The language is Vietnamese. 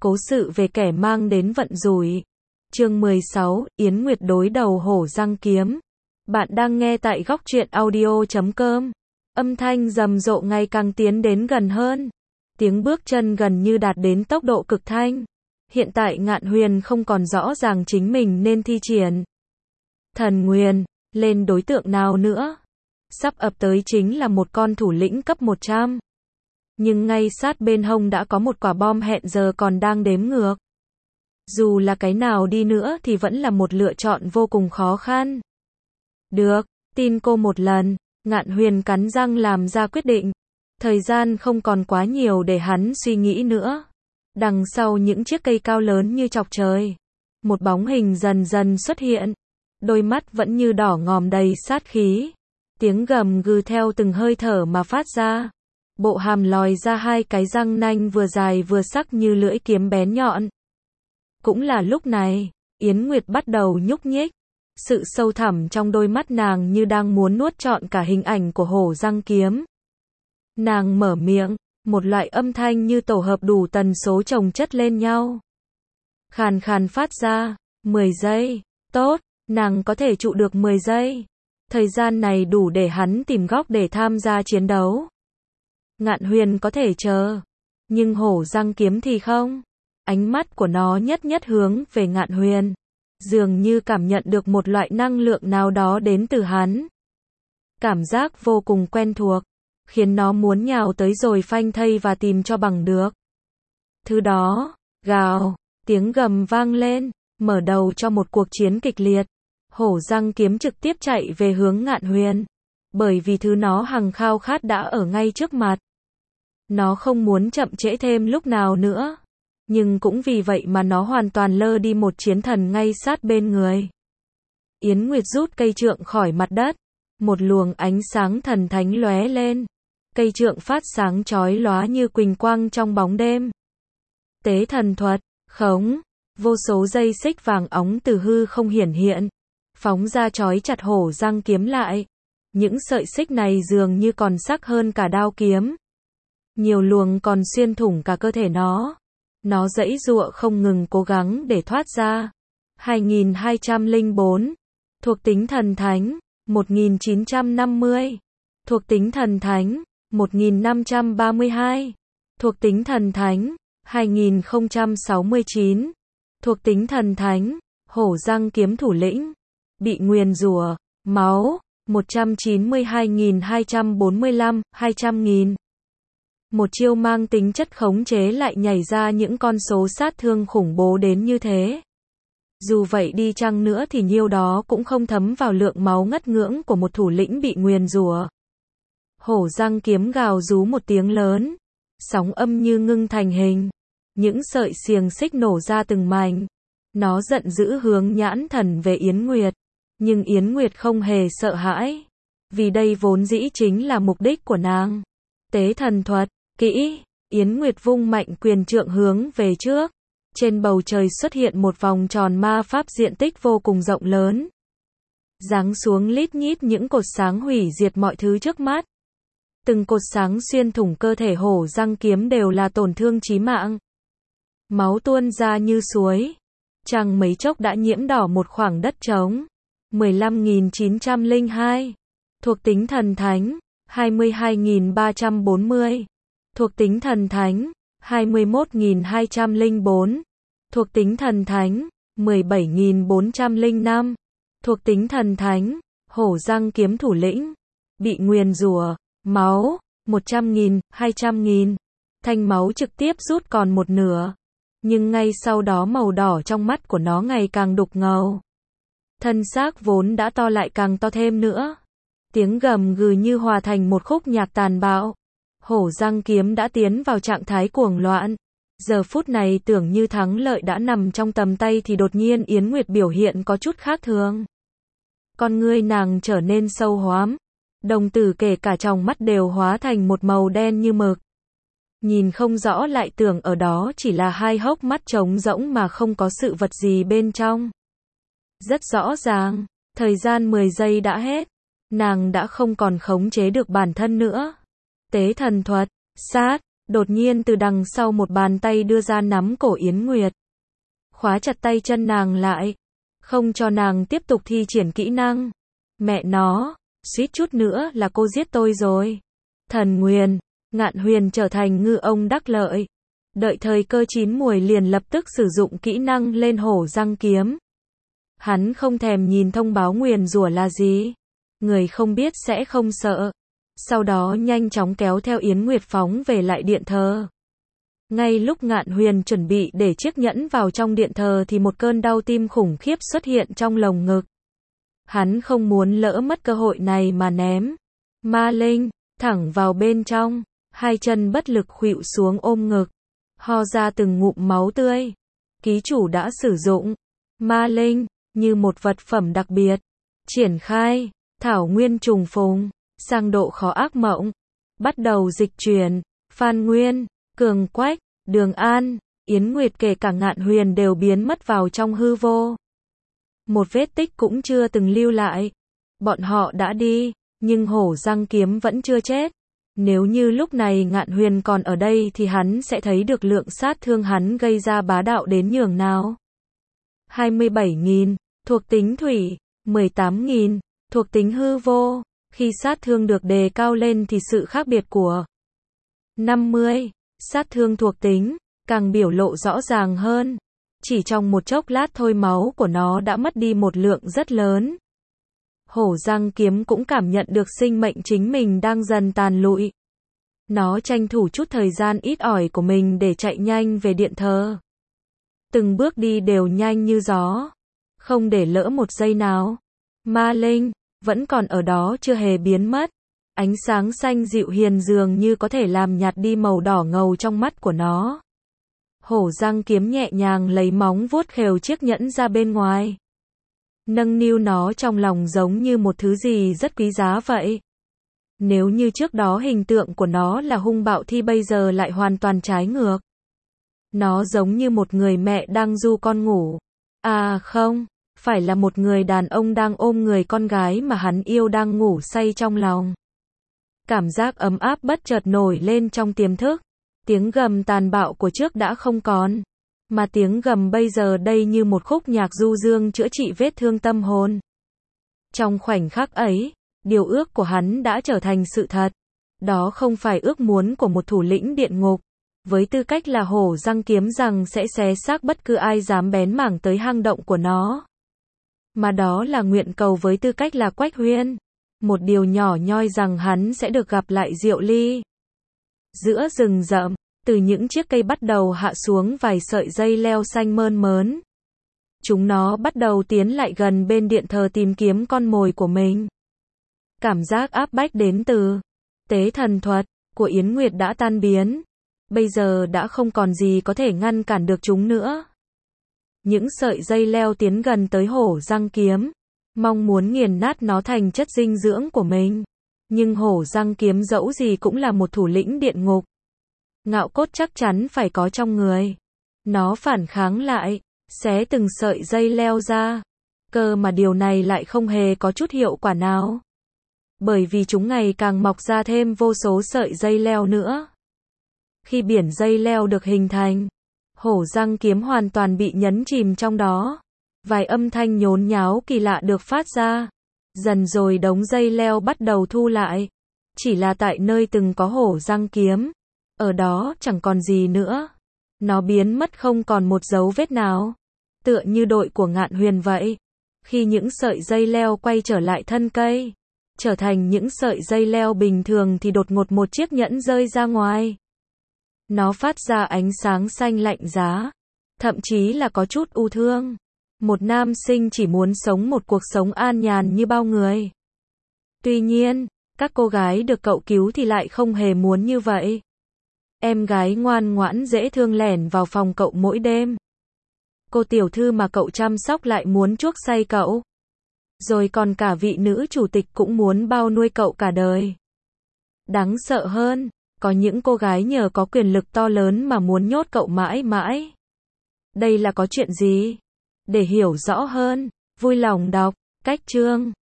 Cố sự về kẻ mang đến vận rủi. Chương 16, Yến Nguyệt đối đầu hổ răng kiếm. Bạn đang nghe tại góc truyện audio.com. Âm thanh rầm rộ ngày càng tiến đến gần hơn. Tiếng bước chân gần như đạt đến tốc độ cực thanh. Hiện tại Ngạn Huyền không còn rõ ràng chính mình nên thi triển thần nguyền lên đối tượng nào nữa. Sắp ập tới chính là một con thủ lĩnh cấp 100. Nhưng ngay sát bên hông đã có một quả bom hẹn giờ còn đang đếm ngược. Dù là cái nào đi nữa thì vẫn là một lựa chọn vô cùng khó khăn. Được, tin cô một lần. Ngạn Huyền cắn răng làm ra quyết định. Thời gian không còn quá nhiều để hắn suy nghĩ nữa. Đằng sau những chiếc cây cao lớn như chọc trời, một bóng hình dần dần xuất hiện. Đôi mắt vẫn như đỏ ngòm đầy sát khí. Tiếng gầm gừ theo từng hơi thở mà phát ra. Bộ hàm lòi ra hai cái răng nanh vừa dài vừa sắc như lưỡi kiếm bén nhọn. Cũng là lúc này, Yến Nguyệt bắt đầu nhúc nhích. Sự sâu thẳm trong đôi mắt nàng như đang muốn nuốt trọn cả hình ảnh của hổ răng kiếm. Nàng mở miệng, một loại âm thanh như tổ hợp đủ tần số chồng chất lên nhau. Khàn khàn phát ra, 10 giây, tốt, nàng có thể trụ được 10 giây. Thời gian này đủ để hắn tìm góc để tham gia chiến đấu. Ngạn Huyền có thể chờ, nhưng hổ răng kiếm thì không. Ánh mắt của nó nhất nhất hướng về Ngạn Huyền, dường như cảm nhận được một loại năng lượng nào đó đến từ hắn. Cảm giác vô cùng quen thuộc, khiến nó muốn nhào tới rồi phanh thây và tìm cho bằng được. Thứ đó, gào, tiếng gầm vang lên, mở đầu cho một cuộc chiến kịch liệt. Hổ răng kiếm trực tiếp chạy về hướng Ngạn Huyền, bởi vì thứ nó hằng khao khát đã ở ngay trước mặt. Nó không muốn chậm trễ thêm lúc nào nữa. Nhưng cũng vì vậy mà nó hoàn toàn lơ đi một chiến thần ngay sát bên người. Yến Nguyệt rút cây trượng khỏi mặt đất. Một luồng ánh sáng thần thánh lóe lên. Cây trượng phát sáng chói lóa như quỳnh quang trong bóng đêm. Tế thần thuật, khống. Vô số dây xích vàng óng từ hư không hiển hiện. Phóng ra chói chặt hổ răng kiếm lại. Những sợi xích này dường như còn sắc hơn cả đao kiếm. Nhiều luồng còn xuyên thủng cả cơ thể nó. Nó giãy giụa không ngừng cố gắng để thoát ra. 2204. Thuộc tính thần thánh, 1950. Thuộc tính thần thánh, 1532. Thuộc tính thần thánh, 2069. Thuộc tính thần thánh, hổ răng kiếm thủ lĩnh. Bị nguyền rủa, máu, 192.245, 200.000. Một chiêu mang tính chất khống chế lại nhảy ra những con số sát thương khủng bố đến như thế. Dù vậy đi chăng nữa thì nhiêu đó cũng không thấm vào lượng máu ngất ngưỡng của một thủ lĩnh bị nguyền rủa. Hổ răng kiếm gào rú một tiếng lớn. Sóng âm như ngưng thành hình. Những sợi xiềng xích nổ ra từng mảnh. Nó giận dữ hướng nhãn thần về Yến Nguyệt. Nhưng Yến Nguyệt không hề sợ hãi. Vì đây vốn dĩ chính là mục đích của nàng. Tế thần thuật. Kỹ, Yến Nguyệt vung mạnh quyền trượng hướng về trước. Trên bầu trời xuất hiện một vòng tròn ma pháp diện tích vô cùng rộng lớn. Giáng xuống lít nhít những cột sáng hủy diệt mọi thứ trước mắt. Từng cột sáng xuyên thủng cơ thể hổ răng kiếm đều là tổn thương chí mạng. Máu tuôn ra như suối. Chẳng mấy chốc đã nhiễm đỏ một khoảng đất trống. 15.902. Thuộc tính thần thánh, 22.340. Thuộc tính thần thánh, 21.204. Thuộc tính thần thánh, 17.405. Thuộc tính thần thánh, hổ răng kiếm thủ lĩnh. Bị nguyền rủa, máu, 100.000, 200.000. Thanh máu trực tiếp rút còn một nửa. Nhưng ngay sau đó màu đỏ trong mắt của nó ngày càng đục ngầu. Thân xác vốn đã to lại càng to thêm nữa. Tiếng gầm gừ như hòa thành một khúc nhạc tàn bạo. Hổ răng kiếm đã tiến vào trạng thái cuồng loạn. Giờ phút này tưởng như thắng lợi đã nằm trong tầm tay thì đột nhiên Yến Nguyệt biểu hiện có chút khác thường. Con ngươi nàng trở nên sâu hoắm. Đồng tử kể cả trong mắt đều hóa thành một màu đen như mực. Nhìn không rõ lại tưởng ở đó chỉ là hai hốc mắt trống rỗng mà không có sự vật gì bên trong. Rất rõ ràng, thời gian 10 giây đã hết. Nàng đã không còn khống chế được bản thân nữa. Tế thần thuật, sát, Đột nhiên từ đằng sau một bàn tay đưa ra nắm cổ Yến Nguyệt. Khóa chặt tay chân nàng lại. Không cho nàng tiếp tục thi triển kỹ năng. Mẹ nó, suýt chút nữa là cô giết tôi rồi. Thần nguyền, Ngạn Huyền trở thành ngư ông đắc lợi. Đợi thời cơ chín muồi liền lập tức sử dụng kỹ năng lên hổ răng kiếm. Hắn không thèm nhìn thông báo nguyền rủa là gì. Người không biết sẽ không sợ. Sau đó nhanh chóng kéo theo Yến Nguyệt phóng về lại điện thờ. Ngay lúc Ngạn Huyền chuẩn bị để chiếc nhẫn vào trong điện thờ thì một cơn đau tim khủng khiếp xuất hiện trong lồng ngực. Hắn không muốn lỡ mất cơ hội này mà ném ma linh thẳng vào bên trong, hai chân bất lực khuỵu xuống ôm ngực, ho ra từng ngụm máu tươi. Ký chủ đã sử dụng ma linh như một vật phẩm đặc biệt, triển khai thảo nguyên trùng phùng sang độ khó ác mộng, bắt đầu dịch chuyển. Phan Nguyên, Cường Quách, Đường An, Yến Nguyệt kể cả Ngạn Huyền đều biến mất vào trong hư vô. Một vết tích cũng chưa từng lưu lại. Bọn họ đã đi, nhưng hổ răng kiếm vẫn chưa chết. Nếu như lúc này Ngạn Huyền còn ở đây thì hắn sẽ thấy được lượng sát thương hắn gây ra bá đạo đến nhường nào. 27.000, thuộc tính thủy, 18.000, thuộc tính hư vô. Khi sát thương được đề cao lên thì sự khác biệt của 50, sát thương thuộc tính, càng biểu lộ rõ ràng hơn. Chỉ trong một chốc lát thôi máu của nó đã mất đi một lượng rất lớn. Hổ răng kiếm cũng cảm nhận được sinh mệnh chính mình đang dần tàn lụi. Nó tranh thủ chút thời gian ít ỏi của mình để chạy nhanh về điện thờ. Từng bước đi đều nhanh như gió, không để lỡ một giây nào. Ma linh vẫn còn ở đó chưa hề biến mất. Ánh sáng xanh dịu hiền dường như có thể làm nhạt đi màu đỏ ngầu trong mắt của nó. Hổ răng kiếm nhẹ nhàng lấy móng vuốt khều chiếc nhẫn ra bên ngoài. Nâng niu nó trong lòng giống như một thứ gì rất quý giá vậy. Nếu như trước đó hình tượng của nó là hung bạo thì bây giờ lại hoàn toàn trái ngược. Nó giống như một người mẹ đang du con ngủ. À không, phải là một người đàn ông đang ôm người con gái mà hắn yêu đang ngủ say trong lòng. Cảm giác ấm áp bất chợt nổi lên trong tiềm thức. Tiếng gầm tàn bạo của trước đã không còn, mà tiếng gầm bây giờ đây như một khúc nhạc du dương chữa trị vết thương tâm hồn. Trong khoảnh khắc ấy, điều ước của hắn đã trở thành sự thật. Đó không phải ước muốn của một thủ lĩnh điện ngục, với tư cách là hổ răng kiếm rằng sẽ xé xác bất cứ ai dám bén mảng tới hang động của nó. Mà đó là nguyện cầu với tư cách là Quách Huyên. Một điều nhỏ nhoi rằng hắn sẽ được gặp lại Diệu Ly. Giữa rừng rậm, từ những chiếc cây bắt đầu hạ xuống vài sợi dây leo xanh mơn mớn. Chúng nó bắt đầu tiến lại gần bên điện thờ tìm kiếm con mồi của mình. Cảm giác áp bách đến từ tế thần thuật của Yến Nguyệt đã tan biến. Bây giờ đã không còn gì có thể ngăn cản được chúng nữa. Những sợi dây leo tiến gần tới hổ răng kiếm, mong muốn nghiền nát nó thành chất dinh dưỡng của mình. Nhưng hổ răng kiếm dẫu gì cũng là một thủ lĩnh điện ngục. Ngạo cốt chắc chắn phải có trong người. Nó phản kháng lại, xé từng sợi dây leo ra. Cơ mà điều này lại không hề có chút hiệu quả nào. Bởi vì chúng ngày càng mọc ra thêm vô số sợi dây leo nữa. Khi biển dây leo được hình thành, hổ răng kiếm hoàn toàn bị nhấn chìm trong đó. Vài âm thanh nhốn nháo kỳ lạ được phát ra. Dần rồi đống dây leo bắt đầu thu lại. Chỉ là tại nơi từng có hổ răng kiếm, ở đó chẳng còn gì nữa. Nó biến mất không còn một dấu vết nào. Tựa như đội của Ngạn Huyền vậy. Khi những sợi dây leo quay trở lại thân cây, trở thành những sợi dây leo bình thường thì đột ngột một chiếc nhẫn rơi ra ngoài. Nó phát ra ánh sáng xanh lạnh giá. Thậm chí là có chút u thương. Một nam sinh chỉ muốn sống một cuộc sống an nhàn như bao người. Tuy nhiên, các cô gái được cậu cứu thì lại không hề muốn như vậy. Em gái ngoan ngoãn dễ thương lẻn vào phòng cậu mỗi đêm. Cô tiểu thư mà cậu chăm sóc lại muốn chuốc say cậu. Rồi còn cả vị nữ chủ tịch cũng muốn bao nuôi cậu cả đời. Đáng sợ hơn, có những cô gái nhờ có quyền lực to lớn mà muốn nhốt cậu mãi mãi. Đây là có chuyện gì? Để hiểu rõ hơn, vui lòng đọc cách chương